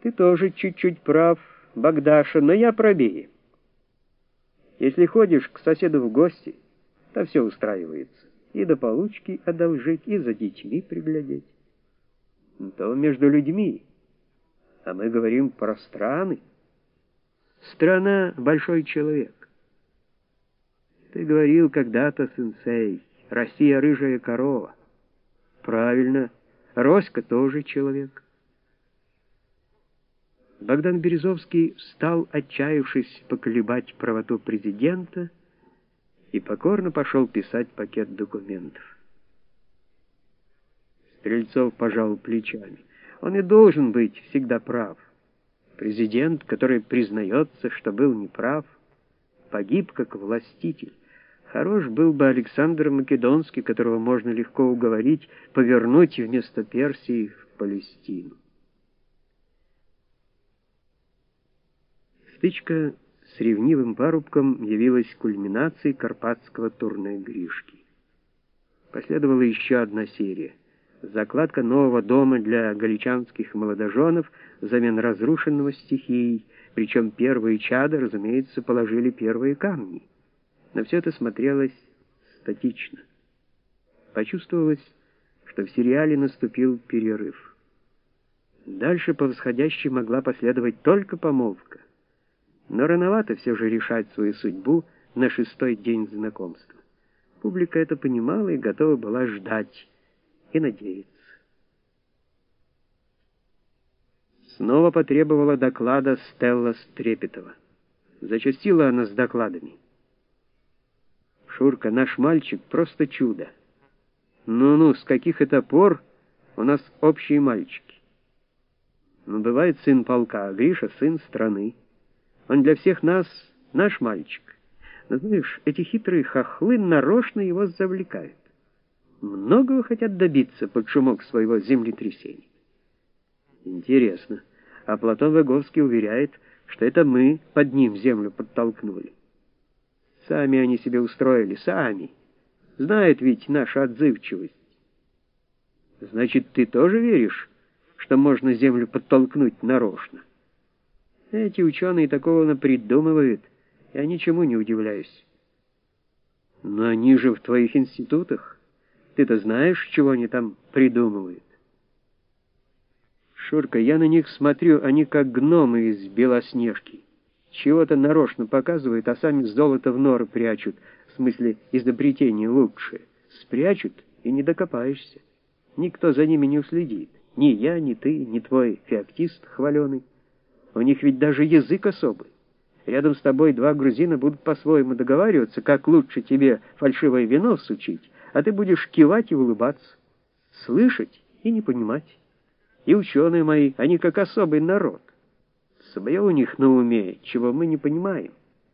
Ты тоже чуть-чуть прав, Богдаша, но я правее. Если ходишь к соседу в гости, то все устраивается. И до получки одолжить, и за детьми приглядеть. То между людьми. А мы говорим про страны. Страна — большой человек. Ты говорил когда-то, сенсей, Россия — рыжая корова. Правильно, Роська тоже человек. Богдан Березовский встал, отчаявшись поколебать правоту президента, и покорно пошел писать пакет документов. Стрельцов пожал плечами. Он и должен быть всегда прав. Президент, который признается, что был неправ, погиб как властитель. Хорош был бы Александр Македонский, которого можно легко уговорить повернуть вместо Персии в Палестину. Стычка с ревнивым парубком явилась кульминацией карпатского турне Гришки. Последовала еще одна серия. Закладка нового дома для галичанских молодоженов взамен разрушенного стихией, причем первые чада, разумеется, положили первые камни. Но все это смотрелось статично. Почувствовалось, что в сериале наступил перерыв. Дальше по восходящей могла последовать только помолвка. Но рановато все же решать свою судьбу на 6-й день знакомства. Публика это понимала и готова была ждать и надеяться. Снова потребовала доклада Стелла Стрепетова. Зачастила она с докладами. «Шурка, наш мальчик просто чудо. Ну-ну, с каких это пор у нас общие мальчики? Ну, бывает сын полка, а Гриша сын страны. Он для всех нас наш мальчик. Но знаешь, эти хитрые хохлы нарочно его завлекают. Многого хотят добиться под шумок своего землетрясения. Интересно, а Платон Выговский уверяет, что это мы под ним землю подтолкнули. Сами они себе устроили, сами. Знают ведь нашу отзывчивость. Значит, ты тоже веришь, что можно землю подтолкнуть нарочно? Эти ученые такого напридумывают, я ничему не удивляюсь. Но они же в твоих институтах. Ты-то знаешь, чего они там придумывают? Шурка, я на них смотрю, они как гномы из Белоснежки. Чего-то нарочно показывают, а сами золото в норы прячут. В смысле, изобретение лучшее. Спрячут, и не докопаешься. Никто за ними не уследит. Ни я, ни ты, ни твой феоктист хваленый. У них ведь даже язык особый. Рядом с тобой два грузина будут по-своему договариваться, как лучше тебе фальшивое вино всучить, а ты будешь кивать и улыбаться, слышать и не понимать. И ученые мои, они как особый народ. Свое у них на уме, чего мы не понимаем.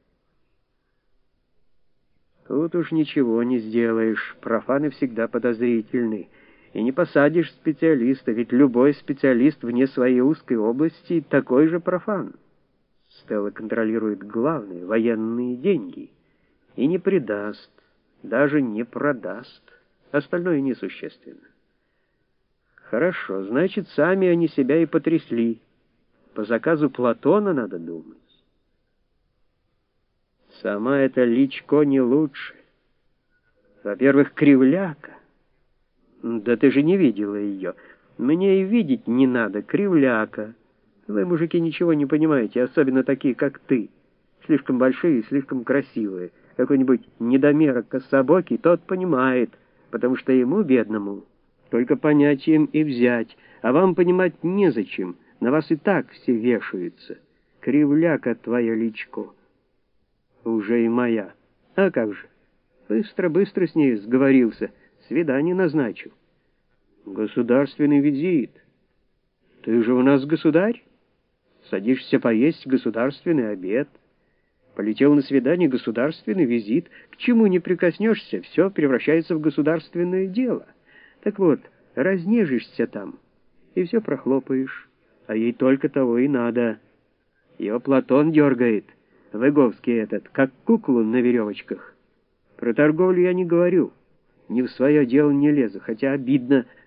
Тут уж ничего не сделаешь, профаны всегда подозрительны. И не посадишь специалиста, ведь любой специалист вне своей узкой области такой же профан. Стелла контролирует главные военные деньги и не предаст, даже не продаст. Остальное несущественно. Хорошо, значит, сами они себя и потрясли. По заказу Платона надо думать. Сама эта Личко не лучше. Во-первых, кривляка. Да ты же не видела ее. Мне и видеть не надо, кривляка. Вы, мужики, ничего не понимаете, особенно такие, как ты. Слишком большие и слишком красивые. Какой-нибудь недомерок кособокий, тот понимает, потому что ему, бедному, только понятием и взять, а вам понимать незачем, на вас и так все вешаются. Кривляка твоя Личко. Уже и моя. А как же? Быстро-быстро с ней сговорился, свидание назначил. Государственный визит. Ты же у нас государь. Садишься поесть государственный обед. Полетел на свидание, государственный визит. К чему не прикоснешься, все превращается в государственное дело. Так вот, разнежишься там, и все прохлопаешь. А ей только того и надо. Ее Платон дергает, Выговский этот, как куклу на веревочках. Про торговлю я не говорю, ни в свое дело не лезу, хотя обидно,